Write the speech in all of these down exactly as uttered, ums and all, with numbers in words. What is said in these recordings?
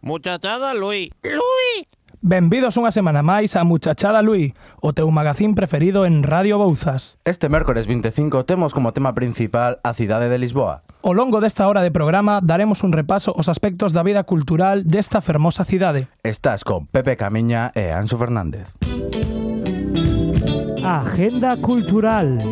Muchachada Luis. Luis! Benvidos unha semana máis a Muchachada Luis, o teu magazín preferido en Radio Bouzas. Este mércores vinte e cinco temos como tema principal a cidade de Lisboa. Ao longo desta hora de programa daremos un repaso aos aspectos da vida cultural desta fermosa cidade. Estás con Pepe Camiña e Anxo Fernández. Agenda cultural.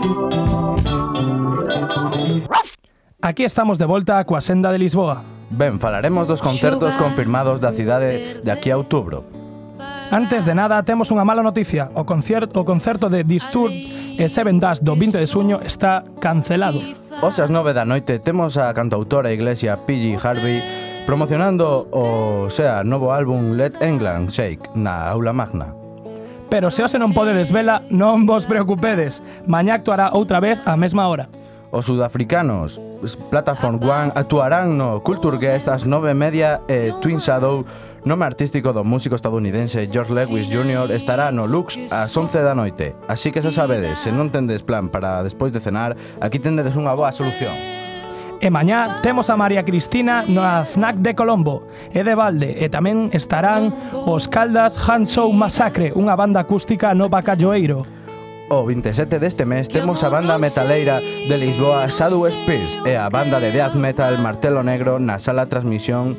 Aquí estamos de volta coa senda de Lisboa. Ben, falaremos dos concertos confirmados da cidade de aquí a outubro. Antes de nada, temos unha mala noticia. O concerto, o concerto de Disturbed e Seven Dust do vinte de xuño está cancelado. Hoxe ás nove da noite temos a cantautora iglesia P J Harvey promocionando o sea novo álbum Let England Shake na Aula Magna. Pero se hoxe non podedes vela, non vos preocupedes. Mañá actuará outra vez á mesma hora. Os sudafricanos Platform One actuarán no Culture Guest ás nove e media e Twin Shadow, nome artístico do músico estadounidense George Lewis júnior, estará no Lux ás once da noite. Así que se sabedes, se non tendes plan para despois de cenar, aquí tendedes unha boa solución. E mañá temos a María Cristina na Fnac de Colombo e de Valde, e tamén estarán os Caldas Hand Show Massacre, unha banda acústica no Bacalloeiro. O vinte e sete deste mes temos a banda metaleira de Lisboa Shadow Spears e a banda de death metal Martelo Negro na sala transmisión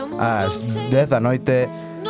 ás dez da noite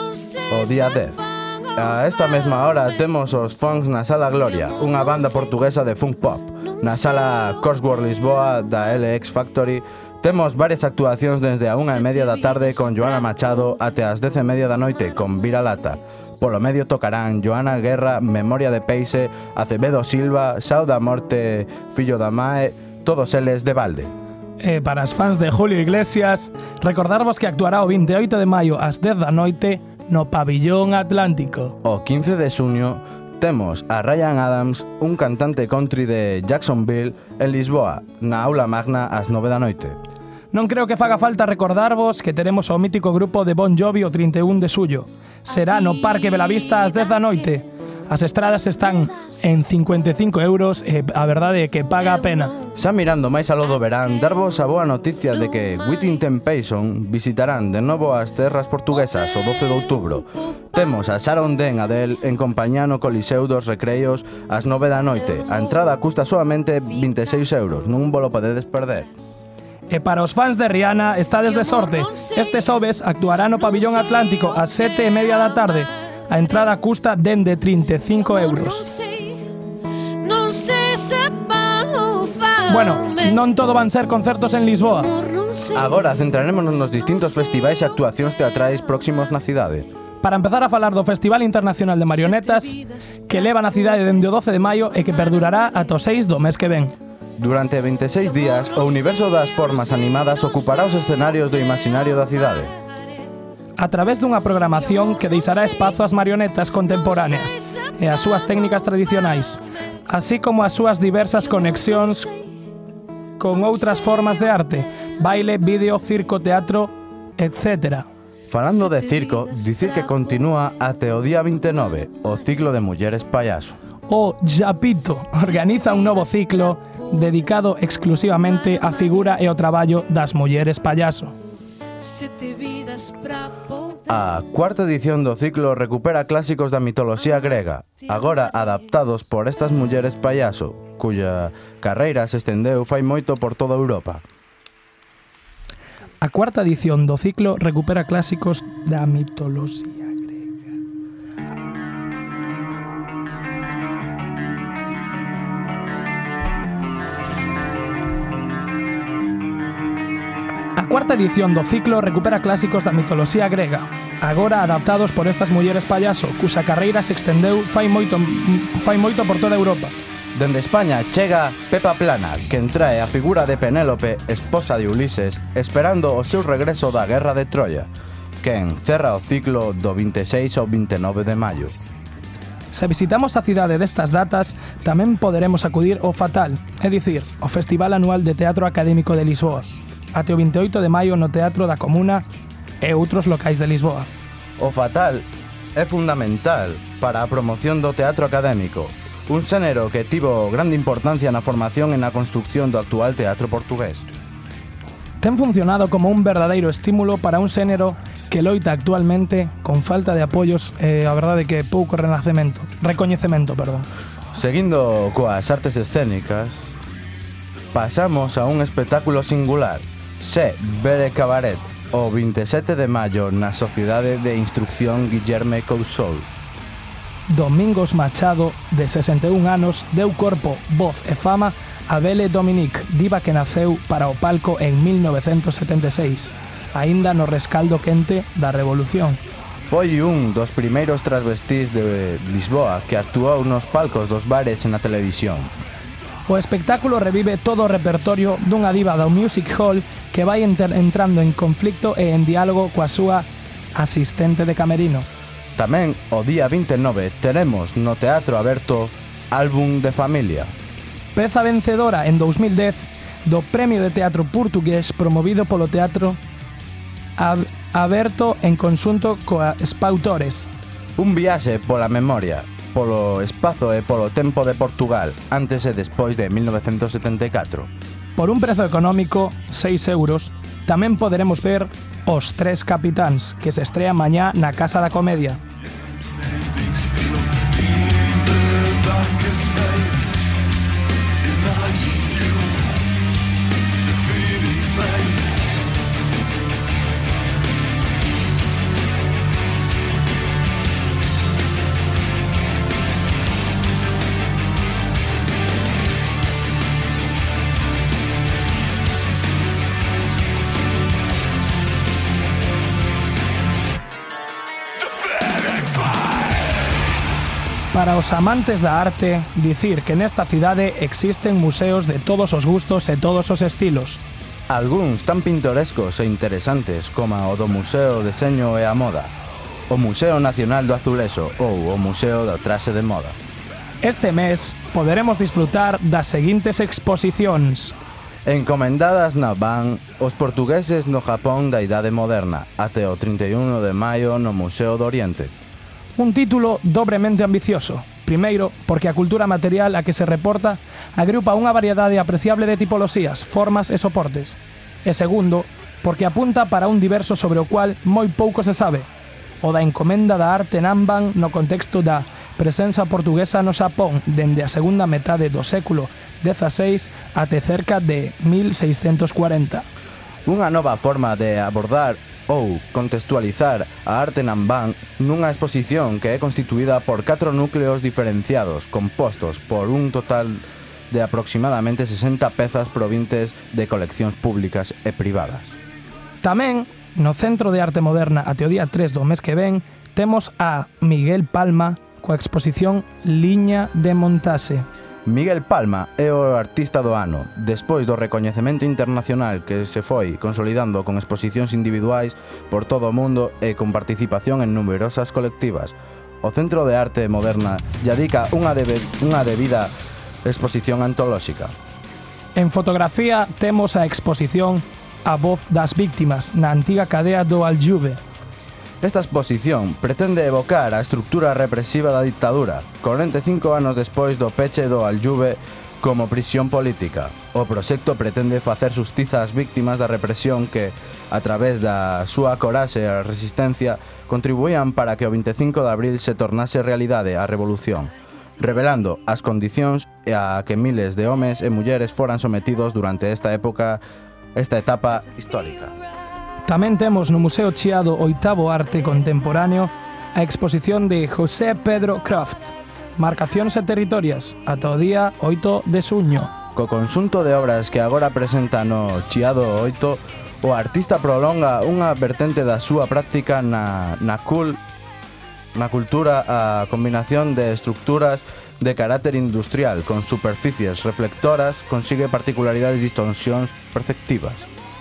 o día dez. A esta mesma hora temos os Funks na sala Gloria, unha banda portuguesa de funk pop. Na sala Cosworth Lisboa da L X Factory temos varias actuacións desde a unha e media da tarde con Joana Machado até as dez e media da noite con Vira Lata. Polo medio tocarán Joana Guerra, Memoria de Peixe, Acevedo Silva, Sao da Morte, Fillo da Mae, todos eles de Valde. E para os fans de Julio Iglesias, recordarvos que actuará o vinte e oito de maio ás dez da noite no Pabillón Atlántico. O quince de xuño temos a Ryan Adams, un cantante country de Jacksonville, en Lisboa, na Aula Magna ás nove da noite. Non creo que faga falta recordarvos que teremos o mítico grupo de Bon Jovi o trinta e un de xullo. Será no Parque Belavista ás dez da noite. As estradas están en cincuenta e cinco euros e a verdade é que paga a pena. Xa mirando máis aló do verán, darvos a boa noticia de que Within Temptation visitarán de novo as terras portuguesas o doce de outubro. Temos a Sharon Den Adele en compañía no Coliseu dos Recreos ás nove da noite. A entrada custa solamente vinte e seis euros, non vos lo podedes perder. E para os fans de Rihanna estades de sorte. Este xoves actuará no Pabillón Atlántico ás sete e media da tarde. A entrada custa dende trinta e cinco euros. Bueno, non todo van ser concertos en Lisboa. Agora centrarémonos nos distintos festivais e actuacións teatrais próximos na cidade. Para empezar a falar do Festival Internacional de Marionetas, que leva na cidade dende o doce de maio e que perdurará ata o seis do mes que ven. Durante vinte e seis días, o universo das formas animadas ocupará os escenarios do imaginario da cidade. A través dunha programación que deixará espazo ás marionetas contemporáneas e ás súas técnicas tradicionais, así como as súas diversas conexións con outras formas de arte, baile, vídeo, circo, teatro, etcétera. Falando de circo, dicir que continúa até o día vinte e nove, o ciclo de Mulleres Payaso. O Japito organiza un novo ciclo dedicado exclusivamente á figura e ao traballo das mulleres payaso. A cuarta edición do ciclo recupera clásicos da mitoloxía grega, agora adaptados por estas mulleres payaso, cuya carreira se estendeu fai moito por toda Europa. A cuarta edición do ciclo recupera clásicos da mitoloxía. A cuarta edición do ciclo recupera clásicos da mitoloxía grega, agora adaptados por estas mulleres payaso, cuxa carreira se extendeu fai moito, fai moito por toda Europa. Dende España chega Pepa Plana, quen trae a figura de Penélope, esposa de Ulises, esperando o seu regreso da Guerra de Troia, quen cerra o ciclo do vinte e seis ao vinte e nove de maio. Se visitamos a cidade destas datas, tamén poderemos acudir ao Fatal, é dicir, o Festival Anual de Teatro Académico de Lisboa, até o vinte e oito de maio no Teatro da Comuna e outros locais de Lisboa. O Fatal é fundamental para a promoción do teatro académico, un xénero que tivo grande importancia na formación e na construcción do actual teatro portugués. Ten funcionado como un verdadeiro estímulo para un xénero que loita actualmente con falta de apoios e a verdade que pouco renacemento, recoñecemento, perdón. Seguindo coas artes escénicas, pasamos a un espectáculo singular, Se Bere Cabaret, o vinte e sete de maio na Sociedade de Instrucción Guillerme Couçol. Domingos Machado, de sesenta e un anos, deu corpo, voz e fama a Belle Dominique, diva que naceu para o palco en mil novecentos setenta e seis, aínda no rescaldo quente da Revolución. Foi un dos primeiros transvestís de Lisboa que actuou nos palcos dos bares e na televisión. O espectáculo revive todo o repertorio dunha diva do Music Hall que vai enter- entrando en conflicto e en diálogo coa súa asistente de camerino. Tamén o día vinte e nove teremos no Teatro Aberto Álbum de Familia. Peza vencedora en dous mil dez do Premio de Teatro Portugués promovido polo Teatro Ab- Aberto en conxunto coa Espautores. Un viaxe pola memoria, polo espazo e polo tempo de Portugal, antes e despois de mil novecentos setenta e catro. Por un prezo económico, seis euros, tamén poderemos ver Os Tres Capitáns, que se estrea mañá na Casa da Comedia. Para os amantes da arte, dicir que nesta cidade existen museos de todos os gustos e todos os estilos. Algúns tan pintorescos e interesantes como o do Museo de Deseño e a Moda, o Museo Nacional do Azuleso ou o Museo do Traxe de Moda. Este mes poderemos disfrutar das seguintes exposicións. Encomendadas na van os portugueses no Japón da Idade Moderna até o trinta e un de maio no Museo do Oriente. Un título dobremente ambicioso. Primeiro, porque a cultura material a que se reporta agrupa unha variedade apreciable de tipoloxías, formas e soportes. E segundo, porque apunta para un diverso sobre o cual moi pouco se sabe, o da encomenda da arte Nanban no contexto da presenza portuguesa no Xapón dende a segunda metade do século dezaseis até cerca de mil seiscentos cuarenta. Unha nova forma de abordar ou contextualizar a arte Nanban nunha exposición que é constituída por catro núcleos diferenciados compostos por un total de aproximadamente sesenta pezas provintes de coleccións públicas e privadas. Tamén, no Centro de Arte Moderna até o día tres do mes que ven, temos a Miguel Palma coa exposición Liña de Montaxe. Miguel Palma é o artista do ano, despois do recoñecemento internacional que se foi consolidando con exposicións individuais por todo o mundo e con participación en numerosas colectivas. O Centro de Arte Moderna lle dedica unha, debe, unha debida exposición antolóxica. En fotografía temos a exposición A Voz das Víctimas na antiga cadea do Aljuve. Esta exposición pretende evocar a estructura represiva da dictadura, corenta e cinco anos despois do peche do Aljuve como prisión política. O proxecto pretende facer xustiza ás víctimas da represión que, a través da súa coraxe e resistencia, contribuían para que o vinte e cinco de abril se tornase realidade a revolución, revelando as condicións a que miles de homes e mulleres foran sometidos durante esta época, esta etapa histórica. Tamén temos no Museo Chiado Oitavo Arte Contemporáneo a exposición de José Pedro Croft, Marcacións e Territorias, ata o día oito de xuño. Co conxunto de obras que agora presenta no Chiado oito, o artista prolonga unha vertente da súa práctica na, na, cul, na cultura a combinación de estructuras de carácter industrial con superficies reflectoras consigue particularidades e distorsións perceptivas.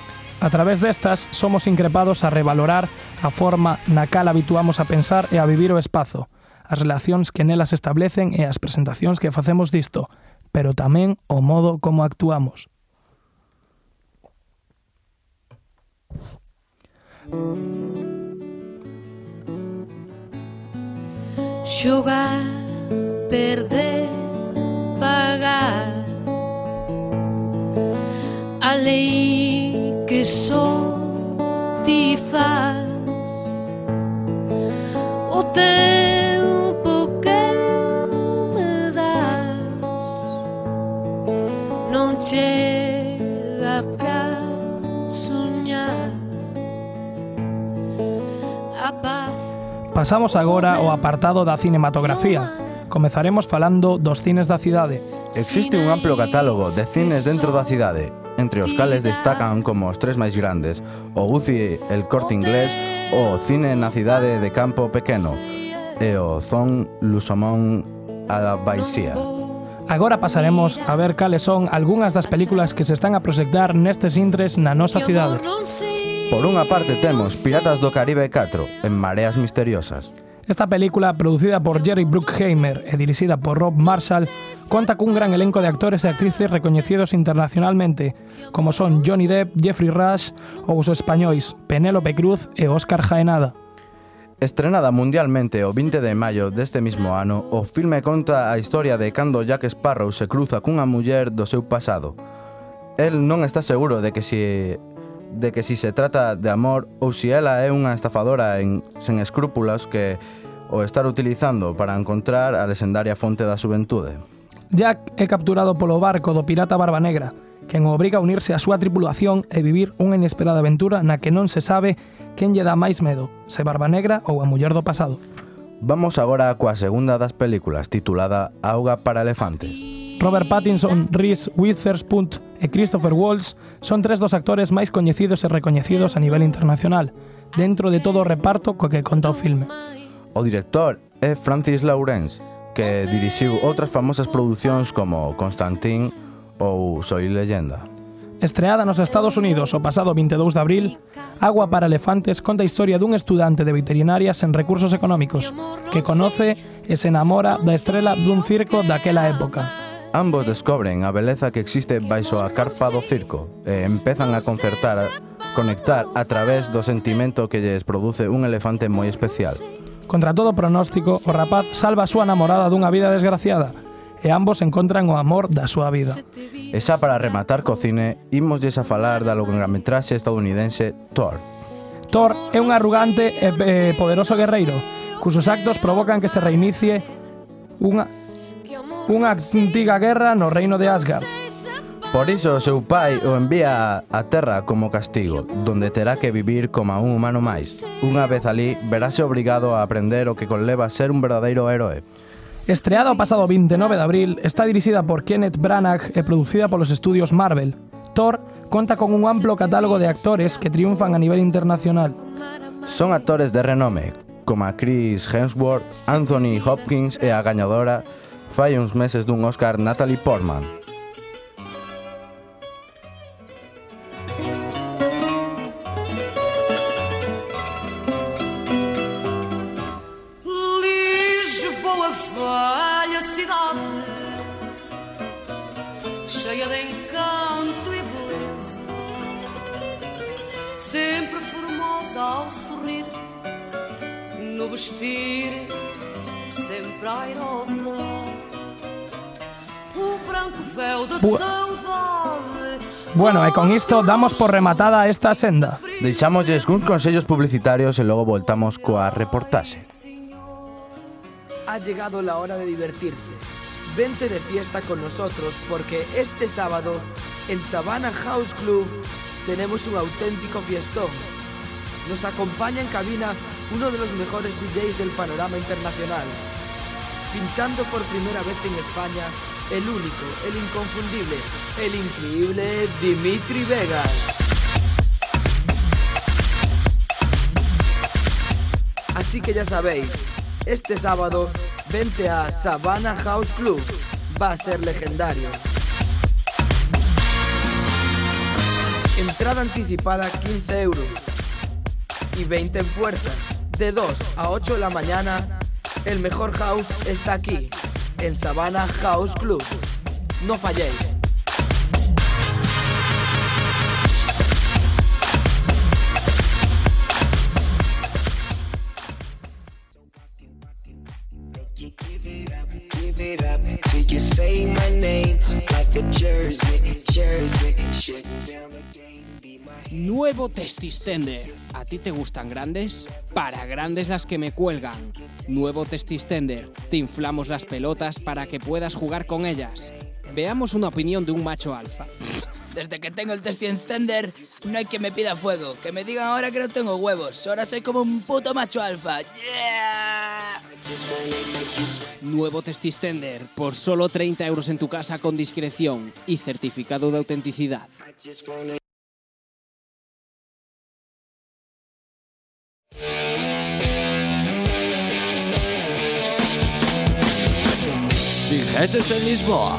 A través destas, somos increpados a revalorar a forma na cal habituamos a pensar e a vivir o espazo, as relacións que nelas establecen e as presentacións que facemos disto, pero tamén o modo como actuamos. Xogar, perder, pagar, a lei que só ti faz tempo que me das non chega pra soñar a paz. Pasamos agora ao apartado da cinematografía. Comezaremos falando dos cines da cidade. Existe un amplo catálogo de cines dentro da cidade, entre os cales destacan como os tres máis grandes, o U C I, el Corte Inglés, o Cine na Cidade de Campo Pequeno e o Zon Lusomón a la Baixía. Agora pasaremos a ver cales son algunhas das películas que se están a proxectar nestes intres na nosa cidade. Por unha parte temos Piratas do Caribe catro, en Mareas Misteriosas. Esta película, producida por Jerry Bruckheimer e dirixida por Rob Marshall, conta cun gran elenco de actores e actrices recoñecidos internacionalmente, como son Johnny Depp, Jeffrey Rush ou os españois Penélope Cruz e Óscar Jaenada. Estrenada mundialmente o vinte de maio deste mismo ano, o filme conta a historia de cando Jack Sparrow se cruza cunha muller do seu pasado. El non está seguro de que si de que si se trata de amor ou si ela é unha estafadora en, sen escrúpulos que o estar utilizando para encontrar a lesendaria fonte da xuventude. Jack é capturado polo barco do pirata Barba Negra, quen o obriga a unirse á súa tripulación e vivir unha inesperada aventura na que non se sabe quen lle dá máis medo, se Barba Negra ou a muller do pasado. Vamos agora coa segunda das películas, titulada Auga para elefantes. Robert Pattinson, Reese Witherspoon e Christopher Waltz son tres dos actores máis coñecidos e recoñecidos a nivel internacional, dentro de todo o reparto co que conta o filme. O director é Francis Lawrence, que dirixiu outras famosas producións como Constantine ou Soy Leyenda. Estreada nos Estados Unidos o pasado vinte e dous de abril, Agua para elefantes conta a historia dun estudante de veterinaria sen recursos económicos, que conoce e se enamora da estrela dun circo daquela época. Ambos descobren a beleza que existe baixo a carpa do circo e empezan a concertar, conectar a través do sentimento que lles produce un elefante moi especial. Contra todo pronóstico, o rapaz salva a súa namorada dunha vida desgraciada e ambos encontran o amor da súa vida. E xa para rematar co cine, imosles a falar da longametraxe estadounidense Thor. Thor é un arrogante e eh, poderoso guerreiro, cusos actos provocan que se reinicie unha unha antiga guerra no reino de Asgard. Por iso o seu pai o envía á terra como castigo, donde terá que vivir como un humano máis. Unha vez alí, verase obrigado a aprender o que conleva a ser un verdadeiro héroe. Estreada o pasado vinte e nove de abril, está dirixida por Kenneth Branagh e producida polos estudios Marvel. Thor conta con un amplo catálogo de actores que triunfan a nivel internacional. Son actores de renome, como a Chris Hemsworth, Anthony Hopkins e a gañadora fai uns meses dun Oscar Natalie Portman. Lisboa, velha cidade, cheia de encanto e beleza, sempre formosa ao sorrir, no vestir sempre airosa. O branco véu da Bu saudade. Bueno, e con isto damos por rematada esta senda. Deixámosles uns consellos publicitarios e logo voltamos coa reportaxe. Ha llegado la hora de divertirse. Vente de fiesta con nosotros porque este sábado en Savannah House Club tenemos un auténtico fiestón. Nos acompaña en cabina uno de los mejores D Js del panorama internacional. Pinchando por primera vez en España, el único, el inconfundible, el increíble Dimitri Vegas. Así que ya sabéis, este sábado vente a Savannah House Club, va a ser legendario. Entrada anticipada quince euros y veinte en puerta. De dos a ocho de la mañana, el mejor house está aquí, en Savannah House Club. No falléis. Nuevo Testistender. ¿A ti te gustan grandes? Para grandes las que me cuelgan. Nuevo Testistender. Te inflamos las pelotas para que puedas jugar con ellas. Veamos una opinión de un macho alfa. Desde que tengo el Testistender, no hay quien me pida fuego. Que me digan ahora que no tengo huevos. Ahora soy como un puto macho alfa. ¡Yeah! Nuevo Testistender. Por solo treinta euros en tu casa con discreción y certificado de autenticidad. Vigeses en Lisboa.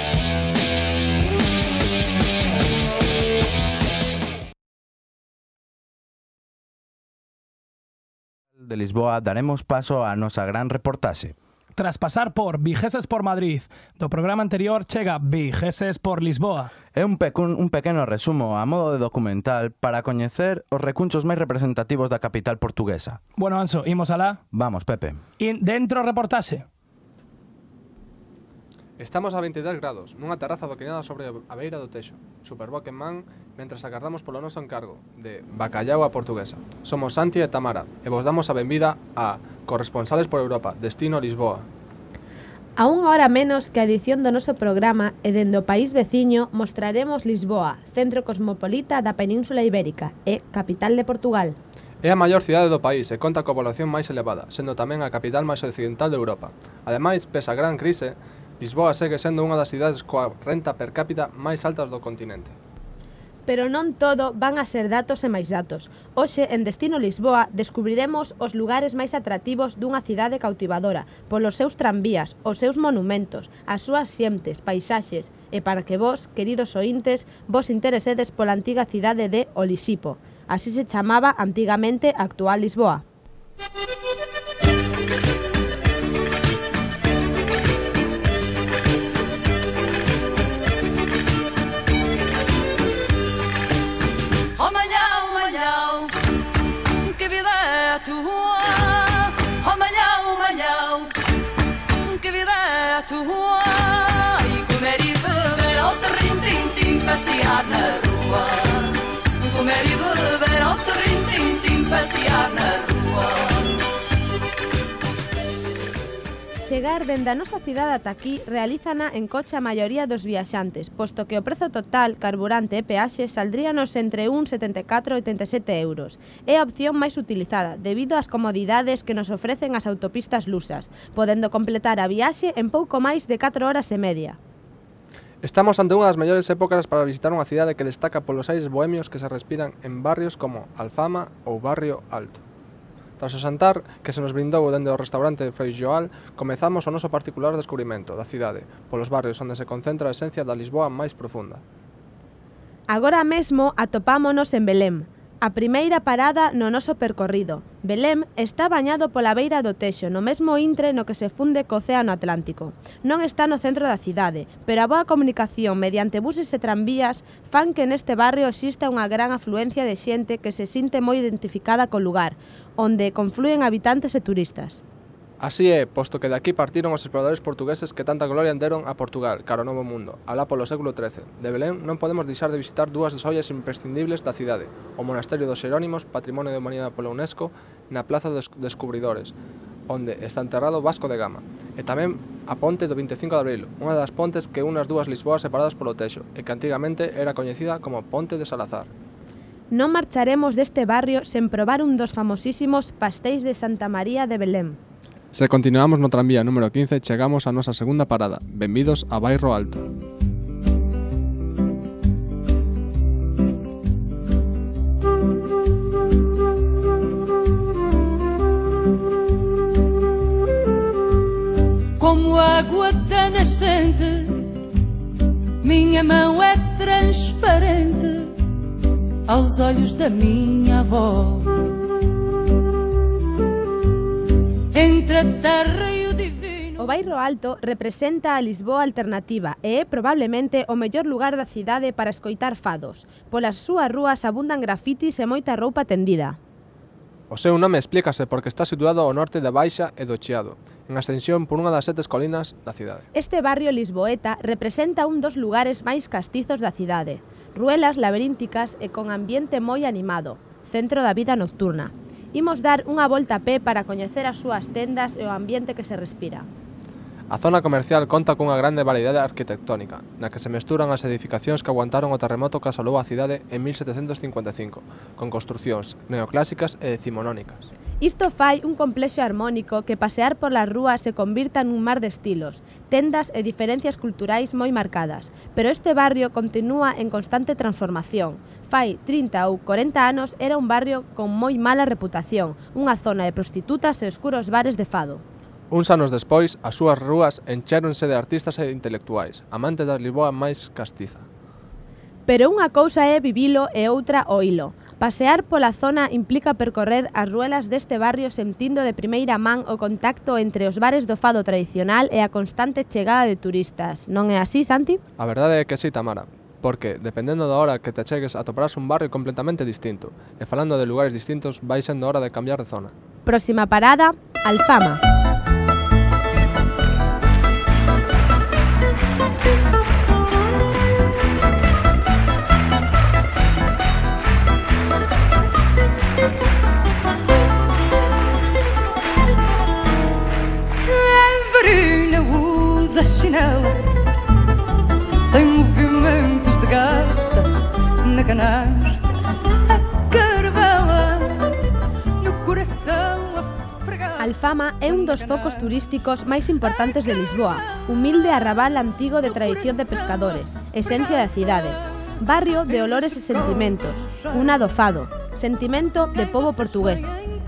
De Lisboa daremos paso a nosa gran reportaxe. Tras pasar por Vigeses por Madrid, do programa anterior chega Vigeses por Lisboa. É un, pecun, un pequeno resumo a modo de documental para coñecer os recunchos máis representativos da capital portuguesa. Bueno, Anso, imos alá. Vamos, Pepe. In, dentro reportaxe. Estamos a vinte e dez grados, nunha terraza adoquinada sobre a beira do Texo, Superboc en man, mentras agardamos polo noso encargo de Bacallau a Portuguesa. Somos Santi e Tamara, e vos damos a benvida a Corresponsales por Europa, destino Lisboa. A unha hora menos que a edición do noso programa e dende o país veciño mostraremos Lisboa, centro cosmopolita da Península Ibérica e capital de Portugal. É a maior cidade do país e conta coa población máis elevada, sendo tamén a capital máis occidental de Europa. Ademais, pese a gran crise, Lisboa segue sendo unha das cidades coa renta per cápita máis altas do continente. Pero non todo van a ser datos e máis datos. Hoxe, en Destino Lisboa, descubriremos os lugares máis atractivos dunha cidade cautivadora, polos seus tranvías, os seus monumentos, as súas xentes, paisaxes, e para que vos, queridos ointes, vos interesedes pola antiga cidade de Olisipo. Así se chamaba antigamente a actual Lisboa. Passear na rua, comer e beber ao terrim-tim-tim, passear na rua. Chegar dende a nosa cidade ata aquí realízana en coche a maioría dos viaxantes, posto que o prezo total, carburante e peaxe saldríanos entre un setenta e catro e oitenta e sete euros. É a opción máis utilizada, debido ás comodidades que nos ofrecen as autopistas lusas, podendo completar a viaxe en pouco máis de catro horas e media. Estamos ante unha das mellores épocas para visitar unha cidade que destaca polos aires bohemios que se respiran en barrios como Alfama ou Barrio Alto. Tras o xantar que se nos brindou dende o restaurante Frei Joal, comezamos o noso particular descubrimento da cidade, polos barrios onde se concentra a esencia da Lisboa máis profunda. Agora mesmo atopámonos en Belém, a primeira parada no noso percorrido. Belém está bañado pola beira do Texo, no mesmo intre no que se funde co Océano Atlántico. Non está no centro da cidade, pero a boa comunicación mediante buses e tranvías fan que neste barrio exista unha gran afluencia de xente que se sinte moi identificada co lugar, onde conflúen habitantes e turistas. Así é, posto que de aquí partiron os exploradores portugueses que tanta gloria deron a Portugal, cara ao Novo Mundo, alá polo século trece. De Belém non podemos deixar de visitar dúas das ollas imprescindibles da cidade, o Monasterio dos Xerónimos, Patrimonio da Humanidade pola UNESCO, na Plaza dos Descubridores, onde está enterrado Vasco de Gama, e tamén a Ponte do vinte e cinco de abril, unha das pontes que une as dúas Lisboas separadas polo Texo, e que antigamente era coñecida como Ponte de Salazar. Non marcharemos deste barrio sen probar un dos famosísimos pastéis de Santa María de Belém. Se continuamos no tranvía número quince, chegamos a nosa segunda parada. Benvidos a Bairro Alto. Como água da nascente, minha mão é transparente aos olhos da minha avó. Entre a terra e o divino. O Bairro Alto representa a Lisboa alternativa e é probablemente o mellor lugar da cidade para escoitar fados. Polas súas rúas abundan grafitis e moita roupa tendida. O seu nome explícase porque está situado ao norte da Baixa e do Chiado, en ascensión por unha das sete colinas da cidade. Este barrio lisboeta representa un dos lugares máis castizos da cidade. ruelas laberínticas e con ambiente moi animado, centro da vida nocturna. Imos dar unha volta a pé para coñecer as súas tendas e o ambiente que se respira. A zona comercial conta cunha grande variedade arquitectónica, na que se mesturan as edificacións que aguantaron o terremoto que asolou a cidade en mil setecentos cincuenta e cinco, con construcións neoclásicas e decimonónicas. Isto fai un complexo armónico que pasear polas rúas se convirta nun mar de estilos, tendas e diferencias culturais moi marcadas, pero este barrio continúa en constante transformación. Fai trinta ou corenta anos era un barrio con moi mala reputación, unha zona de prostitutas e oscuros bares de fado. Uns anos despois, as súas rúas enchéronse de artistas e intelectuais, amantes da Lisboa máis castiza. Pero unha cousa é vivilo e outra oílo. Pasear pola zona implica percorrer as ruelas deste barrio sentindo de primeira man o contacto entre os bares do fado tradicional e a constante chegada de turistas. Non é así, Santi? A verdade é que sí, Tamara, porque, dependendo da hora que te chegues, atoparás un barrio completamente distinto, e falando de lugares distintos, vai sendo hora de cambiar de zona. Próxima parada, Alfama. Usa chinela, tem movimentos de gata na canastra, a caravela no coração a fregar. Alfama é un dos focos turísticos máis importantes de Lisboa, humilde arrabal antigo de tradición de pescadores, esencia da cidade, barrio de olores e sentimentos, cuna do fado, sentimento de pobo portugués.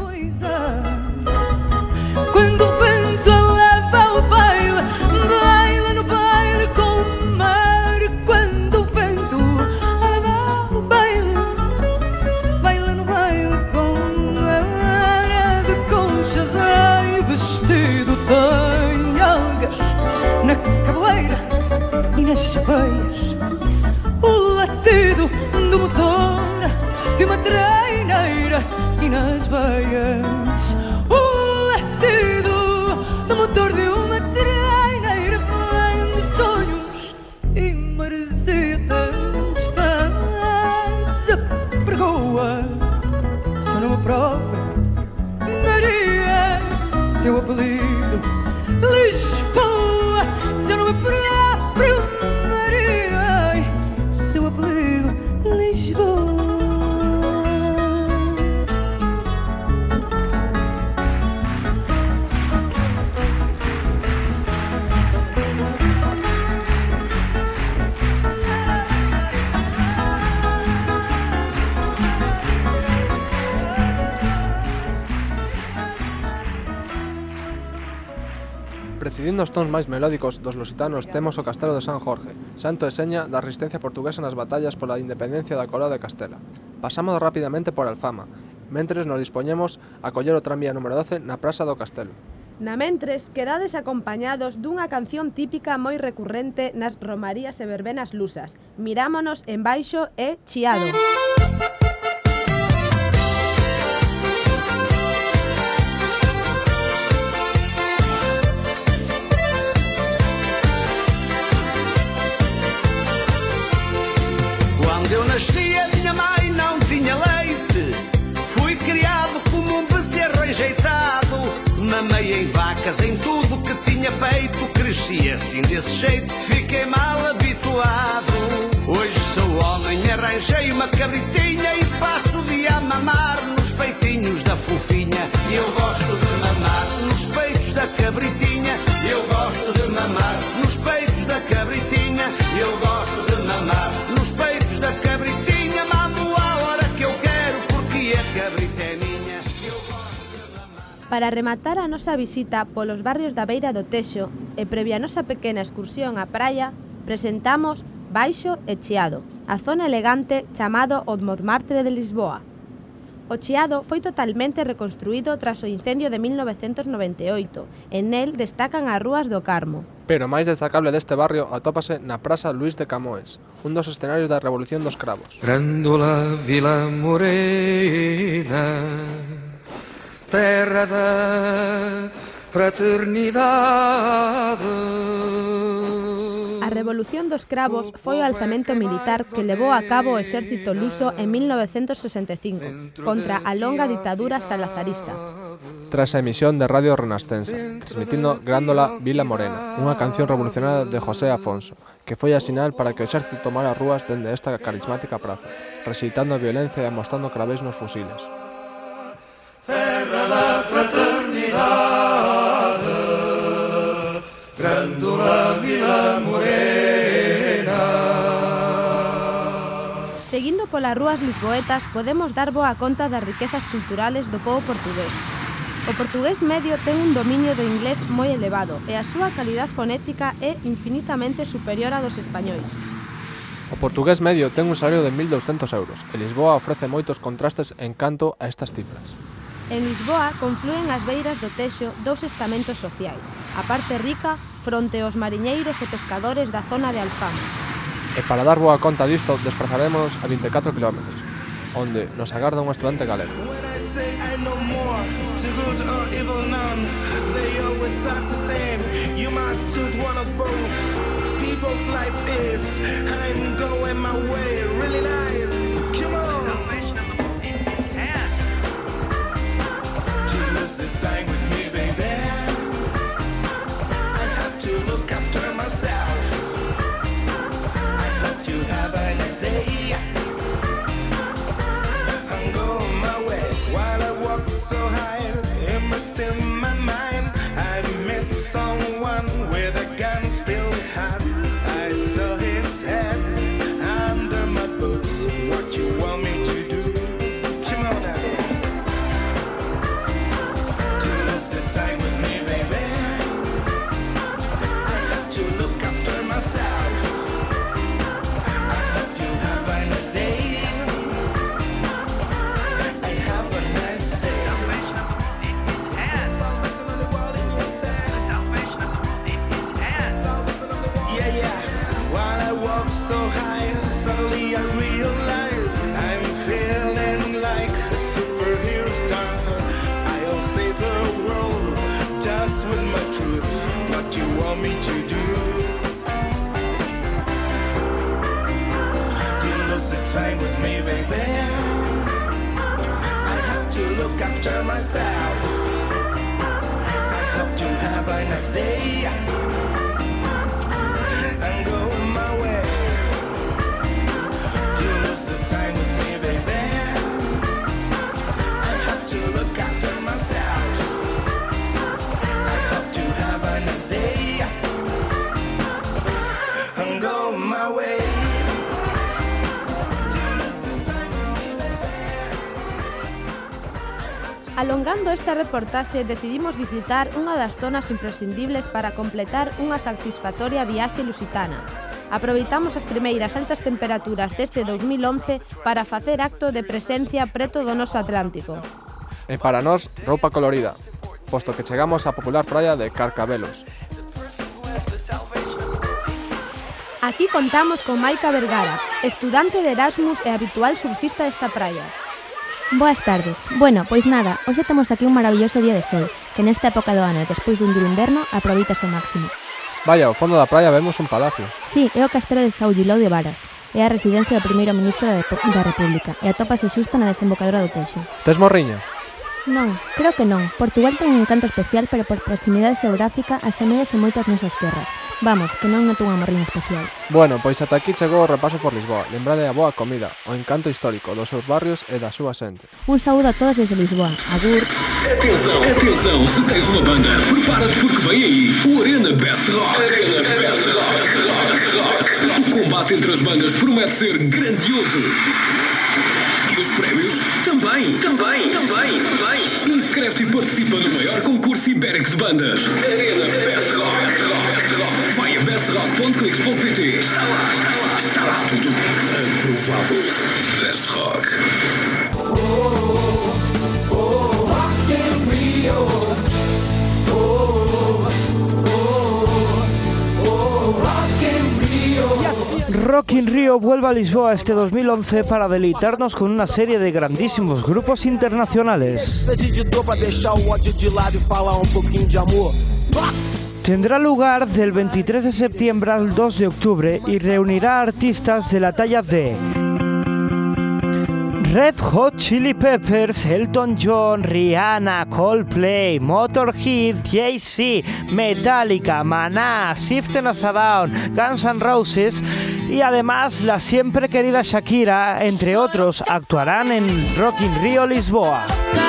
Quando o vento leva o baile, baila no baile com o mar. Quando o vento leva o baile, baila no baile com o mar. De conchas ai vestido tem algas na cabeleira e nas veias. O latido do motor de uma treineira e nas veias. O latido do motor de uma treineira vem de sonhos e maresia tempestades. A pergoa, seu nome próprio, Maria, seu apelido, Lisboa, seu nome próprio, Maria, seu apelido, Lisboa. Presidindo os tons máis melódicos dos lusitanos temos o Castelo de San Jorge, santo e seña da resistencia portuguesa nas batallas pola independencia da Coroa de Castela. Pasamos rapidamente por Alfama, mentres nos dispoñemos a coller o tranvía número doce na Praza do Castelo. Na mentres, quedades acompañados dunha canción típica moi recurrente nas romarías e verbenas lusas. Mirámonos en baixo e chiado. Quando eu nasci a minha mãe não tinha leite. Fui criado como um becerro rejeitado. Mamei em vacas, em tudo que tinha peito. Cresci assim desse jeito, fiquei mal habituado. Hoje sou homem, arranjei uma cabritinha e passo o dia a mamar nos peitinhos da fofinha. Eu gosto de mamar nos peitos da cabritinha. Eu gosto de mamar nos peitos da cabritinha. Eu gosto de mamar nos peitos da cabritinha. Mamo a hora que eu quero porque a cabrita é minha. Eu gosto de mamar. Para rematar a nosa visita polos barrios da Beira do Texo e previa a nosa pequena excursión á praia, presentamos Baixo e Chiado, a zona elegante chamado o Montmartre de Lisboa. O Chiado foi totalmente reconstruído tras o incendio de mil novecentos noventa e oito. En el destacan as rúas do Carmo. Pero o máis destacable deste barrio atópase na Praza Luís de Camões, un dos escenarios da Revolución dos Cravos. Grândola Vila Morena, terra da fraternidade. A Revolución dos Cravos foi o alzamento militar que levou a cabo o exército luso en mil novecentos sesenta e cinco contra a longa ditadura salazarista. Tras a emisión de Radio Renascença, transmitindo Grándola Vila Morena, unha canción revolucionaria de José Afonso, que foi a sinal para que o exército tomara as rúas dende esta carismática praza, recitando a violencia e amostrando cravés nos fusiles. Terra da fraternidade, Grándola Vila Morena. Seguindo polas rúas lisboetas, podemos dar boa conta das riquezas culturales do pobo portugués. O portugués medio ten un dominio do inglés moi elevado e a súa calidad fonética é infinitamente superior a dos españois. O portugués medio ten un salario de mil douscentos euros e Lisboa ofrece moitos contrastes en canto a estas cifras. En Lisboa conflúen as beiras do Texo dous estamentos sociais, a parte rica fronte aos mariñeiros e pescadores da zona de Alfama. E para dar boa conta disto, desplazaremos a vinte e catro kilómetros, onde nos agarda un estudante galego. Alongando esta reportaxe, decidimos visitar unha das zonas imprescindibles para completar unha satisfactoria viaxe lusitana. Aproveitamos as primeiras altas temperaturas deste dos mil once para facer acto de presencia preto do noso Atlántico. E para nós, roupa colorida, posto que chegamos á popular praia de Carcavelos. Aquí contamos con Maica Vergara, estudante de Erasmus e habitual surfista desta praia. Boas tardes. Bueno, pois nada, hoxe temos aquí un maravilloso día de sol, que nesta época do ano, despois dun duro inverno, aproveitase ao máximo. Vaya, ao fondo da praia vemos un palacio. Sí, é o castelo de São Giló de Varas. É a residencia do primeiro ministro da, da República e atópase xusto na desembocadura do Texo. Tes morriña? Non, creo que non. Portugal ten un encanto especial, pero por proximidade xeográfica asemellase moito ás nosas terras. Vamos, que non noto unha morriña especial. Bueno, pois ata aquí chegou o repaso por Lisboa. Lembrade a boa comida, o encanto histórico dos seus barrios e da súa xente. Un saúdo a todos desde Lisboa. Agur. Atenção, atenção, se tens uma banda, prepara-te porque vem aí o Arena Best Rock. Arena Best Rock. O combate entre as bandas promete ser grandioso. E os prémios também, também, também, também. Inscreve-te e participa no maior concurso ibérico de bandas. Arena Best Rock. Vai a best rock ponto clix ponto pt. Está lá, está lá, está lá tudo aprovado. Best Rock. Oh, oh, Rock in Rio. Oh, oh, oh, Rock in Rio. Rock in Rio vuelve a Lisboa este dos mil once para deleitarnos con una serie de grandísimos grupos internacionales. Tendrá lugar del veintitrés de septiembre al dos de octubre y reunirá artistas de la talla de Red Hot Chili Peppers, Elton John, Rihanna, Coldplay, Motorhead, Jay-Z, Metallica, Maná, System of a Down, Guns N' Roses y además la siempre querida Shakira, entre otros, actuarán en Rock in Rio Lisboa.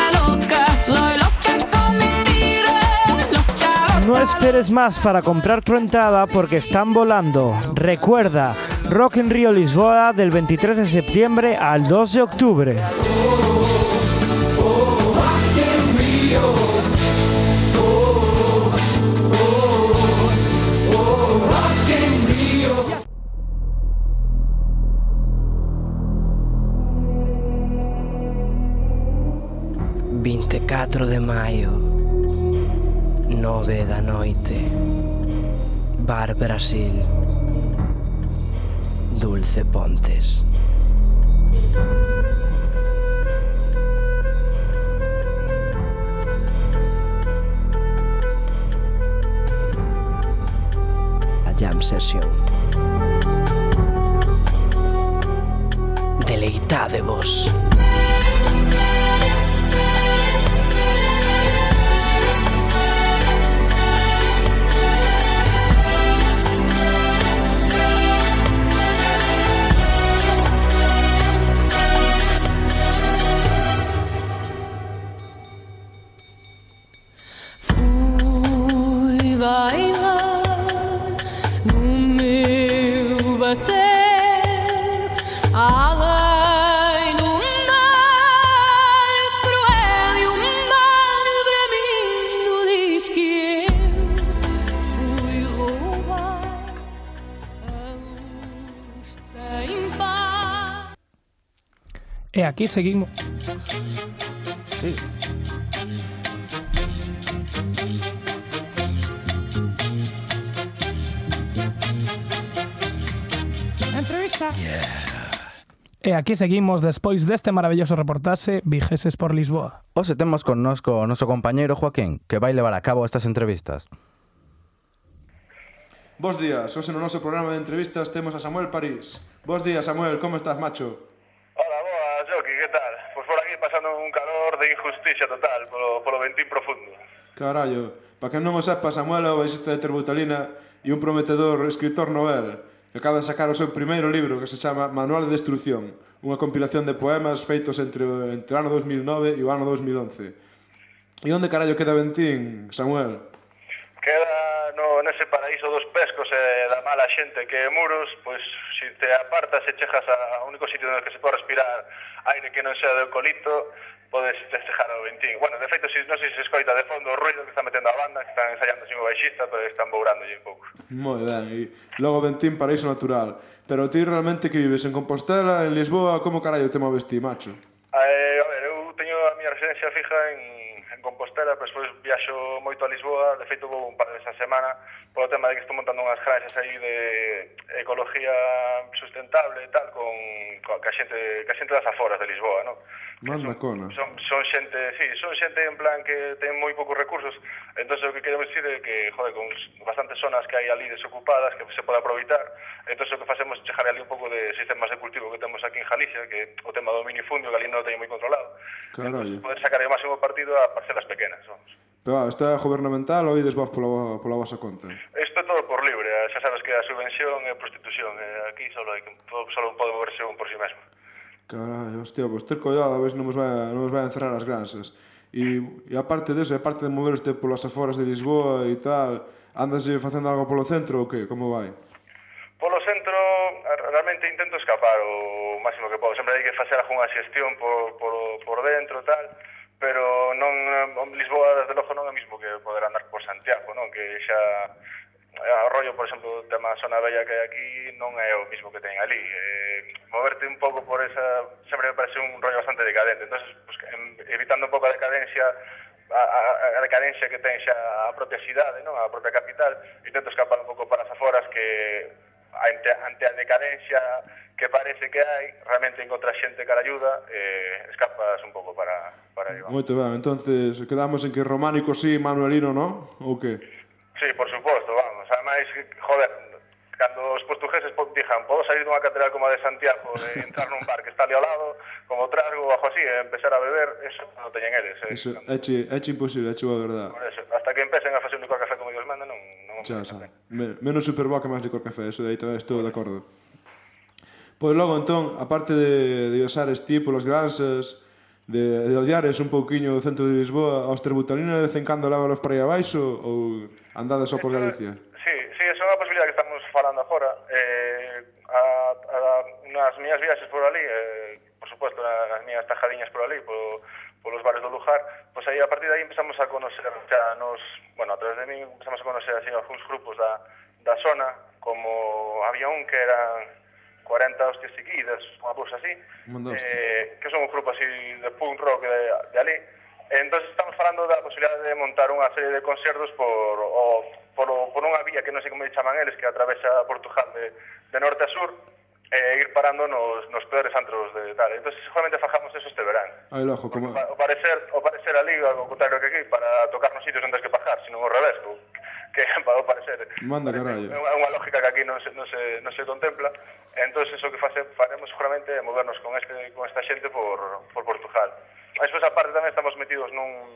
No esperes más para comprar tu entrada porque están volando. Recuerda, Rock in Rio Lisboa del veintitrés de septiembre al dos de octubre. veinticuatro de maio, nove da noite, Bar Brasil, Dulce Pontes. A jam session. Deleitadevos. Bailar no meu bater, além do mar cruel e o mar bramindo diz que eu fui roubar a luz sem paz. E aquí seguimos. Sí. E aquí seguimos despois deste maravilloso reportaxe Viaxes por Lisboa. Hoxe temos connosco o noso compañeiro Joaquín, que vai levar a cabo estas entrevistas. Bos días, hoxe no noso programa de entrevistas temos a Samuel París. Bos días, Samuel, como estás, macho? Hola, boas, Joki, que tal? Pois por aquí pasando un calor de injusticia total polo, polo ventín profundo. Carallo, para que non o sepa, Samuel é o baixista de Terbutalina e un prometedor escritor novel que acaba de sacar o seu primeiro libro que se chama Manual de Destrucción, unha compilación de poemas feitos entre, entre o ano dos mil nove e o ano dos mil once. E onde carallo queda Ventín, Samuel? Queda no, nese paraíso dos pescos e da mala xente que é Muros, pois se te apartas e chejas ao único sitio no que se pode respirar aire que non sea de eucalipto, podes festejar ao Ventín. Bueno, de feito, si, non sei se se escoita de fondo o ruido que está metendo a banda, que están ensayando sin o baixista, pero están bourándolle un pouco. Moi ben, e logo Ventín, paraíso natural. Pero ti realmente que vives en Compostela, en Lisboa, como carallo te moves ti, macho? Eh, a ver, eu teño a miña residencia fija en, en Compostela, pero despois viaxo moito a Lisboa, de feito vou un par de esa semana, polo tema de que estou montando unhas granxas aí de ecología sustentable e tal, con, con que a xente, que a xente das aforas de Lisboa, non? Manda cona. Son, son xente, sí, son xente en plan que ten moi poucos recursos, entón o que queremos dicir é que, joder, con bastantes zonas que hai ali desocupadas que se pode aproveitar, entón o que facemos é chejar ali un pouco de sistemas de cultivo que temos aquí en Galicia, que o tema do minifundio, que ali non o teño moi controlado. Carallo. Poder sacar o máximo partido a parcelas pequenas, vamos. Pero, ah, isto é gubernamental ou ides vos pola, pola vosa conta? Isto é todo por libre, xa sabes que a subvención é prostitución, e aquí solo, hai que, solo pode moverse un por si mesmo. Carallo, hostia, pois ter cuidado a ver se non vos vai, non vos vai a encerrar as granxas. E, e aparte deso, aparte de moverte polas aforas de Lisboa e tal, andas facendo algo polo centro ou que? Como vai? Polo centro, realmente intento escapar o máximo que podo. Sempre hai que facer algunha xestión por, por, por dentro e tal, pero non, Lisboa, desde logo, non é mismo que poder andar por Santiago, non? Que xa o rollo, por exemplo, o tema zona bella que hai aquí non é o mismo que ten ali. Eh, moverte un pouco por esa sempre me parece un rollo bastante decadente. Entonces, pues, evitando un pouco a decadencia, a, a, a decadencia que ten xa a propia cidade, non? A propia capital, intento escapar un pouco para as aforas que ante, ante a decadencia que parece que hai, realmente encontras xente que ayuda, eh, escapas un pouco para, para aí. Moito ben, entonces quedamos en que románico sí, manuelino non? Ou que? Sí, por suposto, vamos. Ademais, joder, cando os portugueses dixan podo salir dunha catedral como a de Santiago de entrar nun bar que está ali ao lado, como trasgo ou algo así, e empezar a beber, eso non teñen eles. Eh. Eso é che, é che imposible, é che boa verdade. Por eso, hasta que empecen a facer un licor café como Dios manda, non... non xa, xa. Men menos Superboc e máis licor café, eso de aí tamén estou de acordo. Pois logo, entón, aparte de, de usar estípulos, granxas, de, de odiares un pouquiño o centro de Lisboa, aos Terbutalina de vez en cando levalos para aí abaixo ou andades só por Galicia? Sí, sí, esa é unha posibilidad que estamos falando agora. Eh, a, a, nas miñas viaxes por ali, eh, por suposto, nas miñas tajadiñas por ali, por, polos bares do lugar, pois aí a partir de aí empezamos a conocer, xa nos, bueno, a través de mí empezamos a conocer así algúns grupos da, da zona, como había un que eran cuarenta hostias seguidas, unha cousa así, eh, que son un grupo así de punk rock de, de ali. Entón estamos falando da posibilidade de montar unha serie de concertos por, o, por, por unha vía que non sei como lle chaman eles, que atravesa Portugal de, de norte a sur, e ir parando nos, nos peores antros de tal. Entón seguramente fajamos eso este verán. Ai, lojo, como... O parecer, o parecer ali, ao contrario que aquí, para tocar nos sitios onde que pajar, sino ao revés, que para o parecer... Manda carallo. É unha lógica que aquí non se, non se, non se contempla. Entón, eso que face, faremos seguramente é movernos con, este, con esta xente por, por Portugal. Despois, aparte, tamén estamos metidos nun...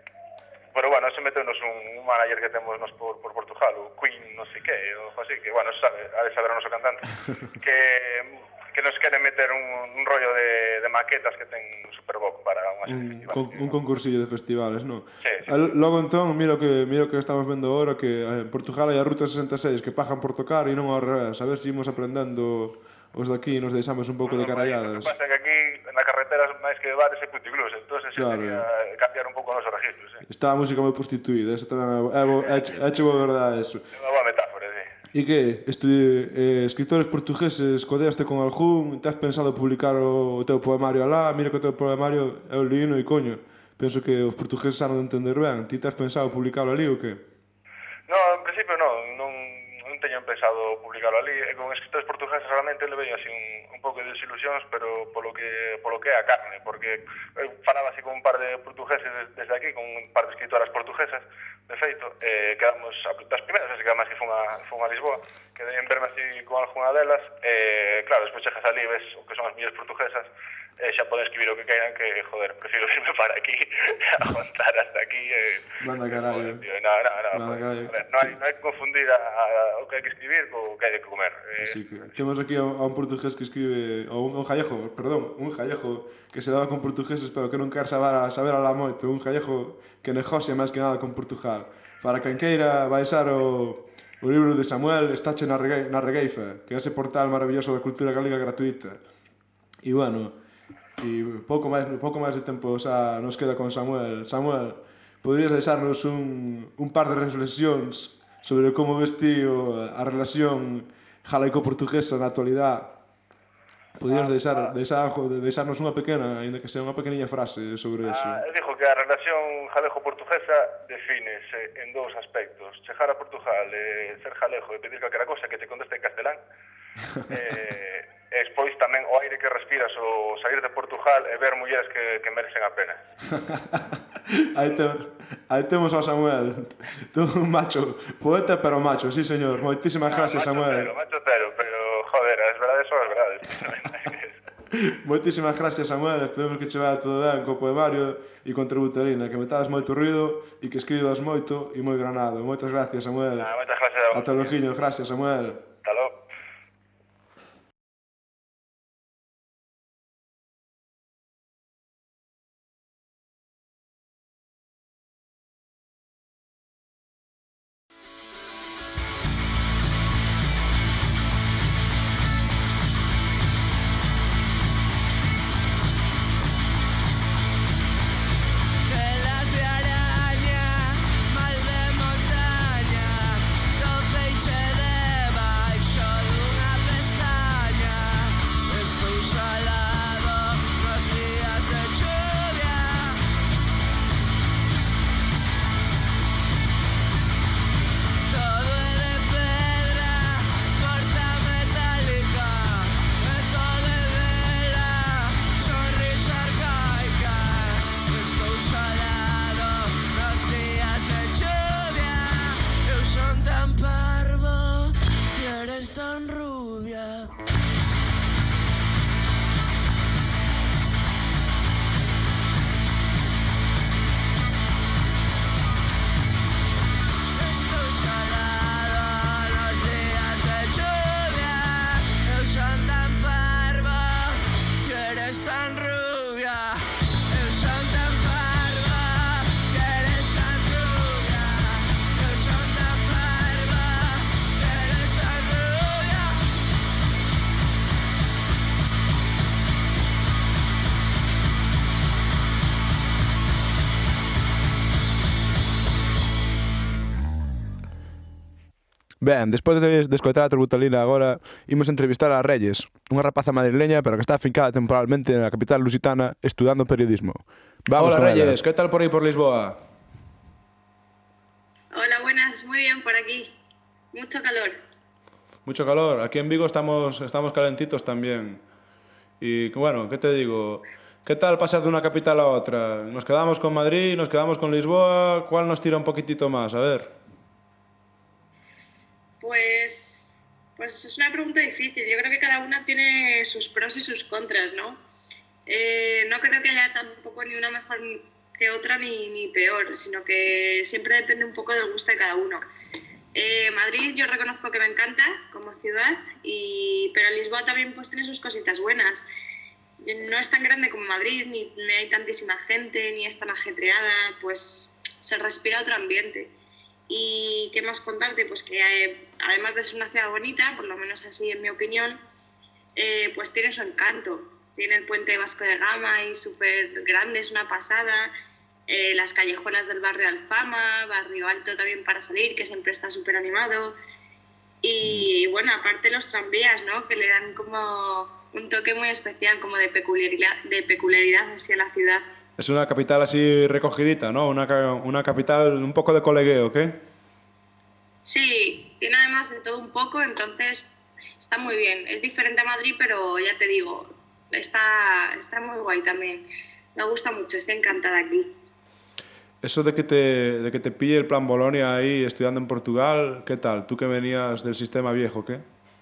Pero, bueno, se metenos un, un manager que temos nos por, por Portugal, o Queen, non sei que, ou así, que, bueno, sabe, ha de saber o noso cantante, que, que nos quere meter un, un rollo de, de maquetas que ten Superboc para unha serie de festivales. Con, un concursillo de festivales, non? Sí, sí. Logo, entón, mira que, mira que estamos vendo agora, que en Portugal hai a Ruta sesenta e seis que pagan por tocar e non ao revés. A ver se imos aprendendo os daqui e nos deixamos un pouco de caralladas. O que pasa é que aquí, na carretera, máis que bares e puticlubs, entón se claro. Sería cambiar un pouco o noso registro, sí. Está a música moi prostituída, eso tamén é, é, é, é boa verdade, eso. É unha boa metáfora, sí. E que, estudi, eh, escritores portugueses, codeaste con algún, te has pensado publicar o, o teu poemario alá? Mira que o teu poemario é o lino e coño, penso que os portugueses han de entender ben. Ti te has pensado publicarlo ali ou que? No, en principio non, non, non teño pensado publicarlo ali, e con escritores portugueses realmente le veño así un, un pouco de desilusións, pero polo que, polo que é a carne, porque eu falaba así con un par de portugueses desde aquí, con un par de escritoras portuguesas, de feito, eh, quedamos, das primeiras veces que además que fun a, fun a Lisboa, quedei en verme así con algunha delas, e eh, claro, despois chegas ali, ves o que son as miñas portuguesas, e eh, xa poden escribir o que queiran, que, joder, prefiro irme para aquí, aguantar hasta aquí, e... Eh, Manda carallo. No, no, no, Manda carallo. Joder, non hai, non hai que confundir a, a, o que hai que escribir co que hai que comer. Eh, Así que temos aquí a, a un portugués que escribe, ou un, un jallejo, perdón, un jallejo que se daba con portugueses, pero que non quer saber, saber a la moito, un jallejo que negocia máis que nada con Portugal. Para quen queira baixar o, o libro de Samuel, estáche na, regue, na Regueifa, que é ese portal maravilloso da cultura galega gratuita. E bueno, e pouco máis, pouco máis de tempo xa nos queda con Samuel. Samuel, poderías deixarnos un, un par de reflexións sobre como ves ti a relación galaico-portuguesa na actualidade? Poderías deixar, deixar, deixarnos unha pequena, ainda que sea unha pequeniña frase sobre eso. Ah, eu digo que a relación jalego-portuguesa defínese en dous aspectos. Chegar a Portugal, eh, ser jalego e pedir calquera cosa que te conteste en castelán, eh, e despois tamén o aire que respiras o sair de Portugal e ver mulleres que, que merecen a pena. aí, te, aí temos ao Samuel, tú un macho, poeta pero macho, sí señor, moitísimas gracias ah, macho Samuel. Cero, macho cero, pero joder, as verdades son as verdades. Moitísimas gracias Samuel, esperemos que che vaya todo ben co poemario e con Tributarina, que metas moito ruido e que escribas moito e moi granado. Moitas gracias Samuel. Ah, moitas gracias a vos. Ata logiño, gracias Samuel. Ata logo. Mal de montaña, tope y che de bar. Ben, despois de, de escoitar a Terbutalina agora, imos entrevistar a Reyes, unha rapaza madrileña pero que está afincada temporalmente na capital lusitana estudando periodismo. Vamos. Hola Reyes, ¿qué tal por aí por Lisboa? Hola, buenas, muy bien por aquí. Mucho calor. Mucho calor. Aquí en Vigo estamos, estamos calentitos también. Y bueno, ¿qué te digo? ¿Qué tal pasar de una capital a otra? ¿Nos quedamos con Madrid? ¿Nos quedamos con Lisboa? ¿Cuál nos tira un poquitito más? A ver. Pues, pues es una pregunta difícil. Yo creo que cada una tiene sus pros y sus contras, ¿no? Eh, no creo que haya tampoco ni una mejor que otra ni, ni peor, sino que siempre depende un poco del gusto de cada uno. Eh, Madrid yo reconozco que me encanta como ciudad, y, pero Lisboa también pues tiene sus cositas buenas. No es tan grande como Madrid, ni, ni hay tantísima gente, ni es tan ajetreada, pues se respira otro ambiente. ¿Y qué más contarte? Pues que eh, además de ser una ciudad bonita, por lo menos así en mi opinión, eh, pues tiene su encanto. Tiene el puente Vasco de Gama y súper grande, es una pasada. Eh, las callejuelas del barrio Alfama, barrio Alto también para salir, que siempre está súper animado. Y bueno, aparte los tranvías, ¿no? Que le dan como un toque muy especial, como de peculiaridad, de peculiaridad hacia la ciudad. Es una capital así recogidita, ¿no? Una, una capital un poco de colegueo, ¿qué? Sí, tiene además de todo un poco, entonces está muy bien. Es diferente a Madrid, pero ya te digo, está, está muy guay también. Me gusta mucho, estoy encantada aquí. Eso de que te, de que te pille el plan Bolonia ahí estudiando en Portugal, ¿qué tal? ¿Tú que venías del sistema viejo, qué?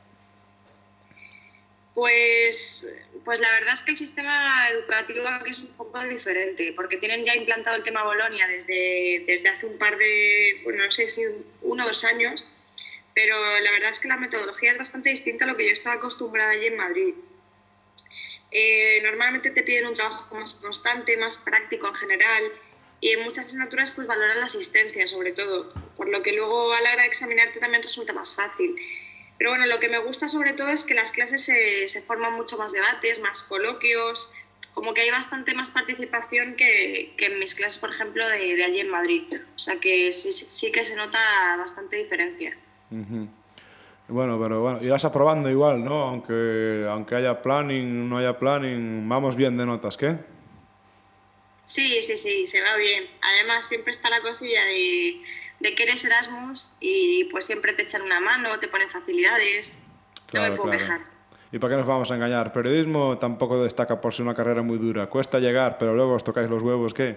Pues, pues la verdad es que el sistema educativo aquí es un poco diferente, porque tienen ya implantado el tema Bolonia desde, desde hace un par de, bueno, no sé si uno o dos años, pero la verdad es que la metodología es bastante distinta a lo que yo estaba acostumbrada allí en Madrid. Eh, normalmente te piden un trabajo más constante, más práctico en general, y en muchas asignaturas pues valoran la asistencia sobre todo, por lo que luego a la hora de examinarte también resulta más fácil. Pero bueno, lo que me gusta sobre todo es que las clases se, se forman mucho más debates, más coloquios, como que hay bastante más participación que, que en mis clases, por ejemplo, de, de allí en Madrid. O sea que sí, sí que se nota bastante diferencia. Uh-huh. Bueno, pero bueno, irás aprobando igual, ¿no? Aunque, aunque haya planning, no haya planning, vamos bien de notas, ¿qué? Sí, sí, sí, se va bien. Además, siempre está la cosilla de, de que eres Erasmus y pues siempre te echan una mano, te ponen facilidades. Claro, no me puedo claro. quejar. ¿Y para qué nos vamos a engañar? Periodismo tampoco destaca por ser una carrera muy dura. Cuesta llegar, pero luego os tocáis los huevos, ¿qué?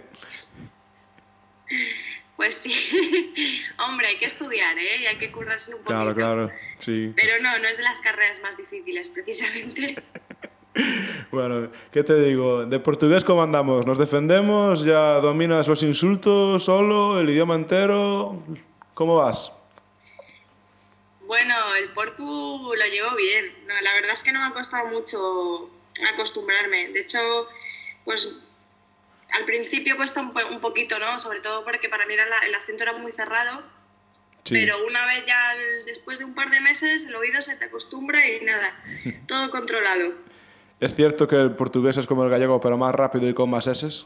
Pues sí. Hombre, hay que estudiar, ¿eh? Y hay que currarse un poquito. Claro, claro, sí. Pero no, no es de las carreras más difíciles, precisamente. Bueno, ¿qué te digo? ¿De portugués cómo andamos? ¿Nos defendemos? ¿Ya dominas los insultos solo? ¿El idioma entero? ¿Cómo vas? Bueno, el portu lo llevo bien. No, la verdad es que no me ha costado mucho acostumbrarme. De hecho, pues al principio cuesta un, un poquito, ¿no? Sobre todo porque para mí era la, el acento era muy cerrado. Sí. Pero una vez ya, después de un par de meses, el oído se te acostumbra y nada, todo controlado. ¿Es cierto que el portugués es como el gallego, pero más rápido y con más eses?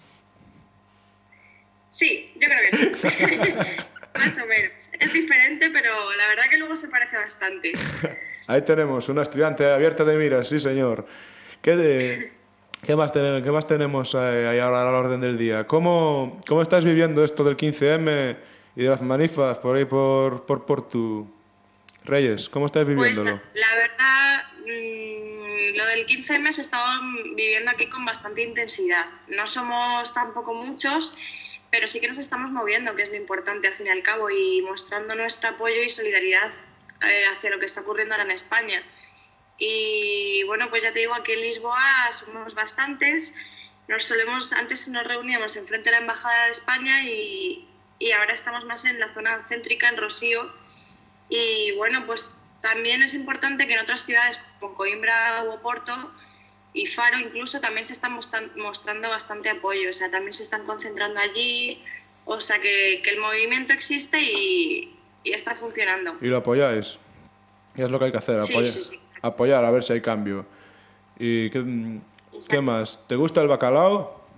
Sí, yo creo que sí. Más o menos. Es diferente, pero la verdad que luego se parece bastante. Ahí tenemos una estudiante abierta de miras, sí señor. ¿Qué, de, qué, más, ten, qué más tenemos ahí ahora a la orden del día? ¿Cómo, cómo estás viviendo esto del quince eme y de las manifas por ahí por, por, por tu Reyes? ¿Cómo estás viviéndolo? Pues la, la verdad... Mmm... Lo del quince eme se está viviendo aquí con bastante intensidad. No somos tampoco muchos, pero sí que nos estamos moviendo, que es lo importante al fin y al cabo, y mostrando nuestro apoyo y solidaridad eh, hacia lo que está ocurriendo ahora en España. Y bueno, pues ya te digo, aquí en Lisboa somos bastantes. Nos solemos, antes nos reuníamos enfrente de la Embajada de España y, y ahora estamos más en la zona céntrica, en Rocío. Y bueno, pues también es importante que en otras ciudades como Coimbra o Oporto y Faro incluso también se están mostrando bastante apoyo, o sea, también se están concentrando allí, o sea, que, que el movimiento existe y, y está funcionando. ¿Y lo apoyáis? ¿Qué es lo que hay que hacer? Sí, apoyar, sí, sí. apoyar, a ver si hay cambio. ¿Y qué, qué más? ¿Te gusta el bacalao?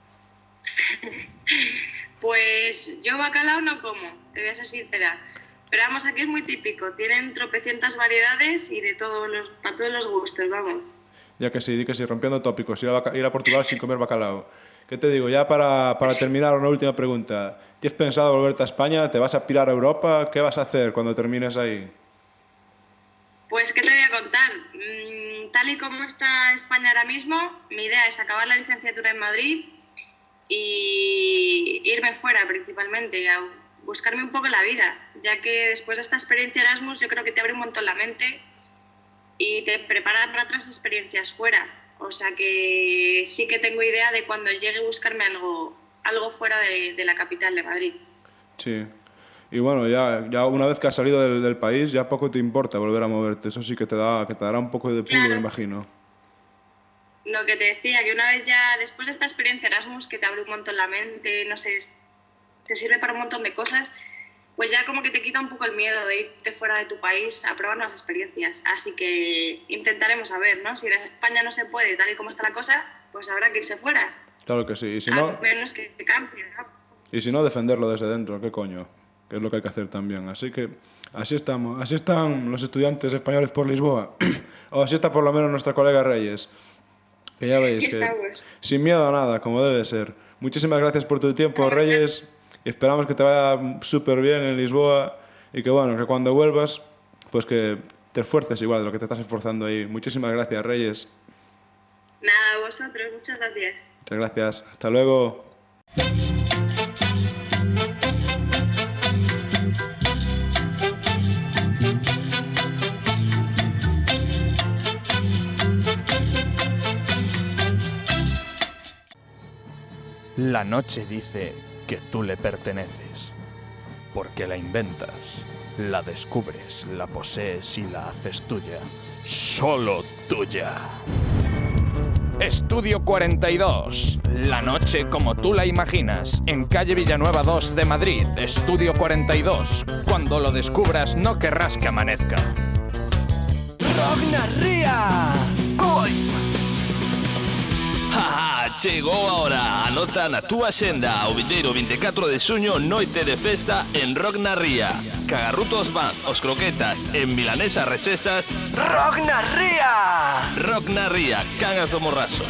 Pues yo bacalao no como, te voy a ser sincera. Pero vamos, aquí es muy típico. Tienen tropecientas variedades y de todos los, para todos los gustos, vamos. Ya que sí, di que sí, rompiendo tópicos, ir a, ir a Portugal sin comer bacalao. ¿Qué te digo? Ya para, para terminar, una última pregunta. ¿Tienes pensado volverte a España? ¿Te vas a pirar a Europa? ¿Qué vas a hacer cuando termines ahí? Pues, ¿qué te voy a contar? Mm, tal y como está España ahora mismo, mi idea es acabar la licenciatura en Madrid y irme fuera principalmente, a buscarme un poco la vida, ya que después de esta experiencia Erasmus yo creo que te abre un montón la mente y te prepara para otras experiencias fuera. O sea que sí que tengo idea de cuando llegue a buscarme algo, algo fuera de, de la capital de Madrid. Sí. Y bueno, ya, ya una vez que has salido del, del país, ya poco te importa volver a moverte. Eso sí que te, da, que te dará un poco de pulo, Claro. me imagino. Lo que te decía, que una vez ya, después de esta experiencia Erasmus, que te abre un montón la mente, no sé, te sirve para un montón de cosas, pues ya como que te quita un poco el miedo de irte fuera de tu país a probar nuevas experiencias. Así que intentaremos a ver, ¿no? Si en España no se puede, tal y como está la cosa, pues habrá que irse fuera. Claro que sí. Y si A no, menos que te cambie, ¿no? y si no defenderlo desde dentro, ¿qué coño? Que es lo que hay que hacer también. Así que así estamos. Así están los estudiantes españoles por Lisboa. O así está por lo menos nuestra colega Reyes. Que ya veis Aquí que estamos. sin miedo a nada, como debe ser. Muchísimas gracias por tu tiempo, Reyes. Y esperamos que te vaya súper bien en Lisboa. Y que bueno, que cuando vuelvas, pues que te esfuerces igual de lo que te estás esforzando ahí. Muchísimas gracias, Reyes. Nada, a vosotros, muchas gracias. Muchas gracias. Hasta luego. La noche dice que tú le perteneces, porque la inventas, la descubres, la posees y la haces tuya, solo tuya. Estudio cuarenta y dos, la noche como tú la imaginas, en calle Villanueva dos de Madrid. Estudio cuarenta y dos, cuando lo descubras no querrás que amanezca. ¡Rognarría! Haha, chegou a hora. Anota na túa xenda o vindeiro vinte e catro de xuño, noite de festa en Rock na Ría. Cagarrutos Banz, os croquetas en milanesas recesas. Rock na Ría! Rock na Ría, Cangas do Morrazo.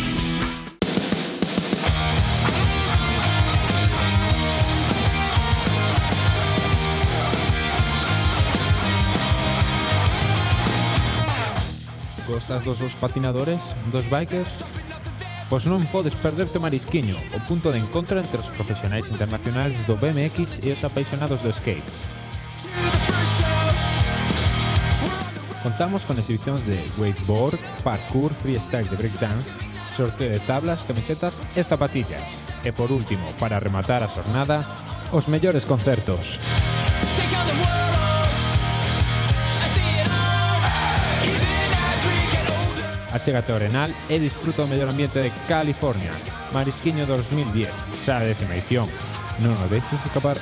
Gostas dos dos patinadores, dos bikers? Pois non podes perderte o Marisquiño, o punto de encontro entre os profesionais internacionais do B M X e os apaixonados do skate. Contamos con exhibicións de wakeboard, parkour, freestyle de breakdance, sorteo de tablas, camisetas e zapatillas. E por último, para rematar a xornada, os mellores concertos. Achégate ao Arenal e disfruta o mellor ambiente de California. Marisquiño dos mil diez, xa a décima edición. Non o deixes escapar.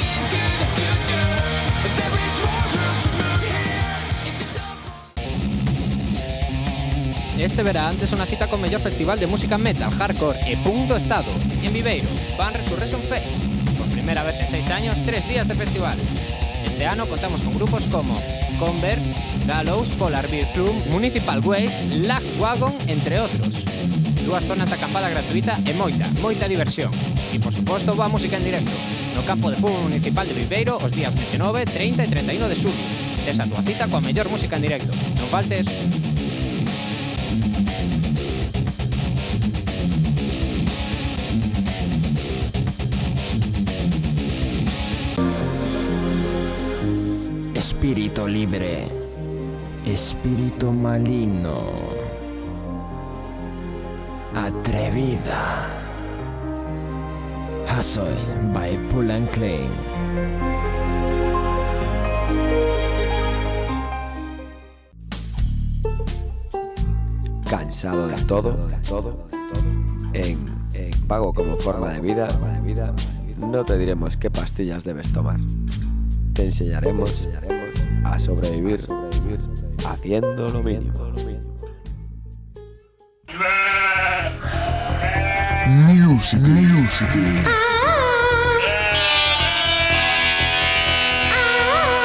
Este verán antes unha cita con mellor festival de música metal, hardcore e punk do estado. En Viveiro, Van Resurrection Fest. Por primeira vez en seis años, tres días de festival. Este ano contamos con grupos como Converge, Gallows, Polar Bear Club, Municipal Waste, Lagwagon, entre outros. Dúas zonas de acampada gratuita e moita, moita diversión. E, por suposto, boa música en directo. No campo de fútbol municipal de Viveiro, os días veintinueve, treinta e treinta e uno de xulio. Tes a túa cita coa mellor música en directo. Non faltes. Espíritu libre, espíritu maligno, atrevida. Hustle by Pull and Claim. Cansado de todo, en, en pago como forma de vida, no te diremos qué pastillas debes tomar. Te enseñaremos a sobrevivir haciendo lo mínimo. Music, music.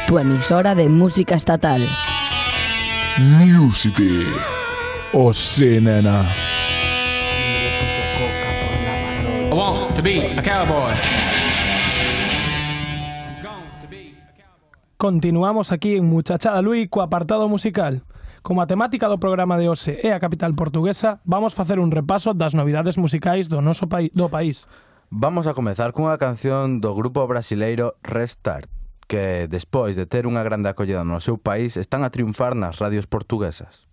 tu emisora de música estatal. Music. O sí, nena. I want to be a cowboy. Continuamos aquí en Muchachada Lui co apartado musical. Como a temática do programa de hoxe é a capital portuguesa, vamos facer un repaso das novidades musicais do noso pai, do país. Vamos a comezar cunha canción do grupo brasileiro Restart, que despois de ter unha grande acollida no seu país están a triunfar nas radios portuguesas.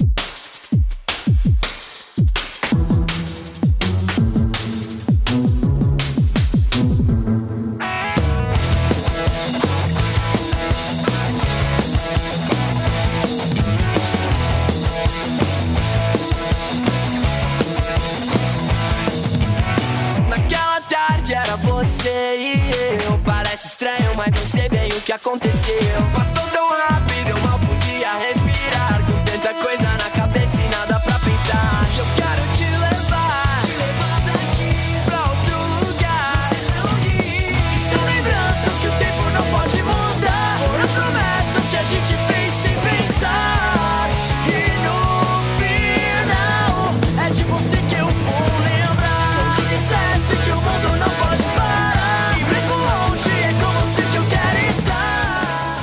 Era você e eu. Parece estranho, mas não sei bem o que aconteceu. Passou tão rápido, eu mal podia respirar. Com tanta coisa na cabeça e nada pra pensar. Eu quero te levar, te levar daqui pra outro lugar. Não sei onde ir. E são lembranças que o tempo não pode mudar. Foram promessas que a gente fez sem pensar. E no final é de você que eu vou lembrar. Se eu te dissesse que o mundo não pode parar, e mesmo longe é com você que eu quero estar.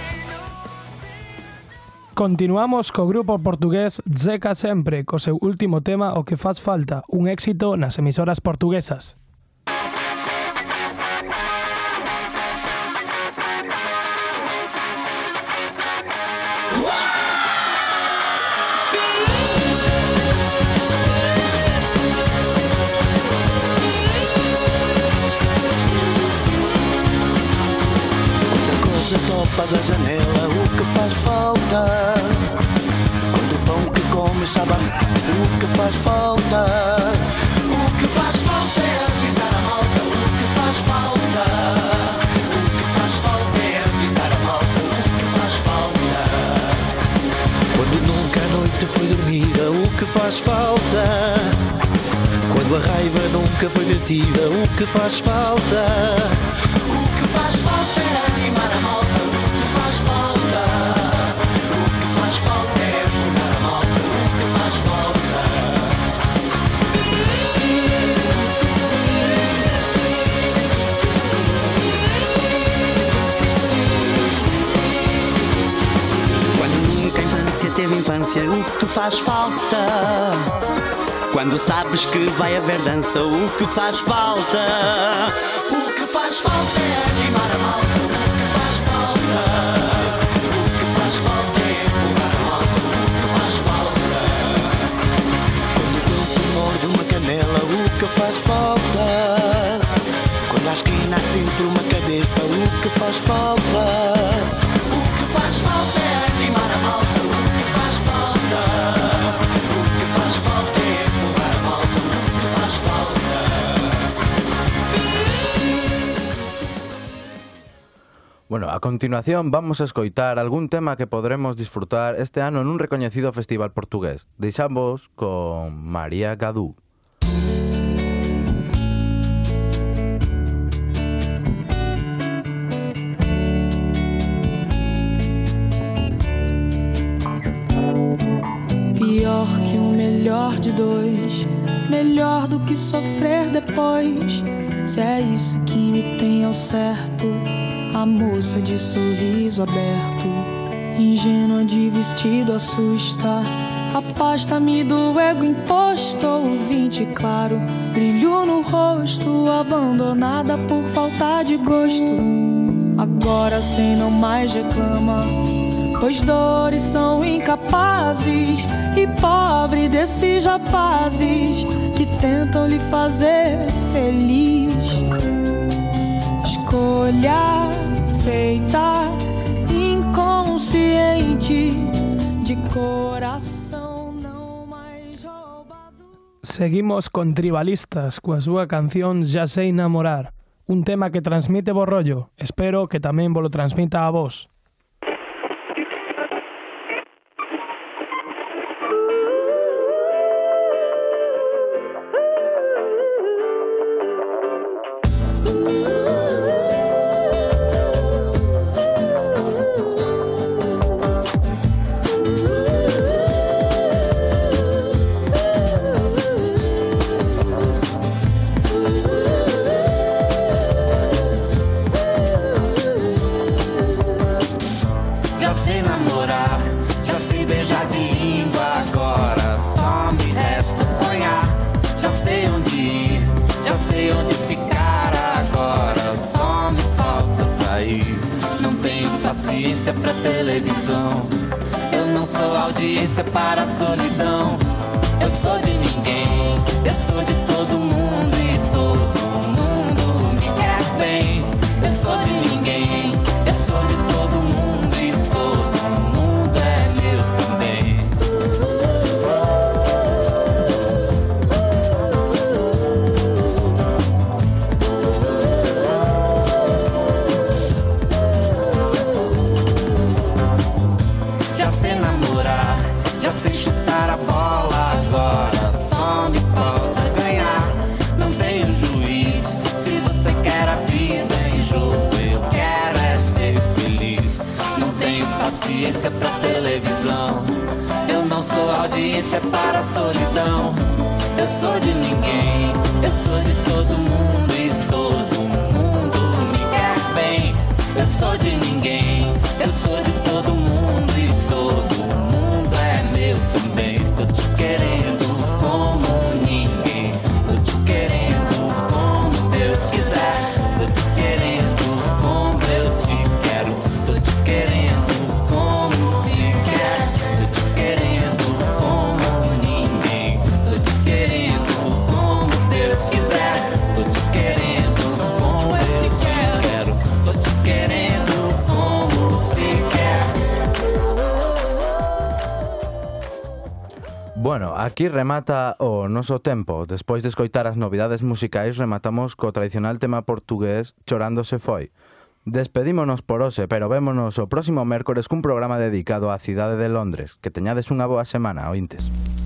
Continuamos co grupo portugués Zeca Sempre, co seu último tema O que faz falta, un éxito nas emisoras portuguesas. Topa da janela, o que faz falta? Quando o pão que come sabe a o que faz falta? O que faz falta é avisar a malta, o que faz falta? O que faz falta é avisar a malta, o que faz falta? Quando nunca a noite foi dormida, o que faz falta? Quando a raiva nunca foi vencida, o que faz falta? O que faz falta é animar a malta. Teve infância, o que faz falta? Quando sabes que vai haver dança, o que faz falta? O que faz falta é animar a malta, o que faz falta? O que faz falta é empurrar a malta, o que faz falta? Quando o corpo morde uma canela, o que faz falta? Quando à esquina há sempre uma cabeça, o que faz falta? O que faz falta é animar a malta. Bueno, a continuación vamos a escoitar algún tema que podremos disfrutar este ano nun recoñecido festival portugués. Deixamos con María Gadú. Pior que o melhor de dois, melhor do que sofrer depois. Se é isso que me tem ao certo, a moça de sorriso aberto, ingênua de vestido assusta. Afasta-me do ego imposto, ouvinte claro, brilho no rosto, abandonada por falta de gosto. Agora sem não mais reclama, pois dores são incapazes, e pobre desses rapazes que tentam lhe fazer feliz. Escolha feita inconsciente, de coração não mais roubado. Seguimos con Tribalistas coa súa canción Ya sei namorar, un tema que transmite bo rollo. Espero que tamén vos lo transmita a vos. audiência pra televisão. Eu não sou audiência para a solidão. Eu sou de ninguém, eu sou de todo mundo e todo mundo me quer bem. Eu sou de ninguém, eu sou de todo mundo e todo mundo é meu também. Já sei namorar, já sei chutar a bola, agora só me falta ganhar. Não tenho juiz, se você quer a vida em jogo, eu quero é ser feliz. Não tenho paciência pra televisão, eu não sou audiência para a solidão. Eu sou de ninguém, eu sou de todo mundo e todo mundo me quer bem. Eu sou de ninguém, eu sou de todo mundo e todo mundo é meu também. Tô te querendo como ninguém, tô te querendo como Deus quiser. Tô te querendo como eu te quero, tô te querendo como se quer. Tô te querendo como ninguém, tô te querendo como Deus quiser. Tô te querendo como eu te quero, tô te querendo como se quer. Bueno, aquí remata o noso tempo. Despois de escoitar as novidades musicais, rematamos co tradicional tema portugués Chorando se foi. Despedímonos por hoxe, pero vémonos o próximo mércores cun programa dedicado á cidade de Londres. Que teñades unha boa semana, ointes.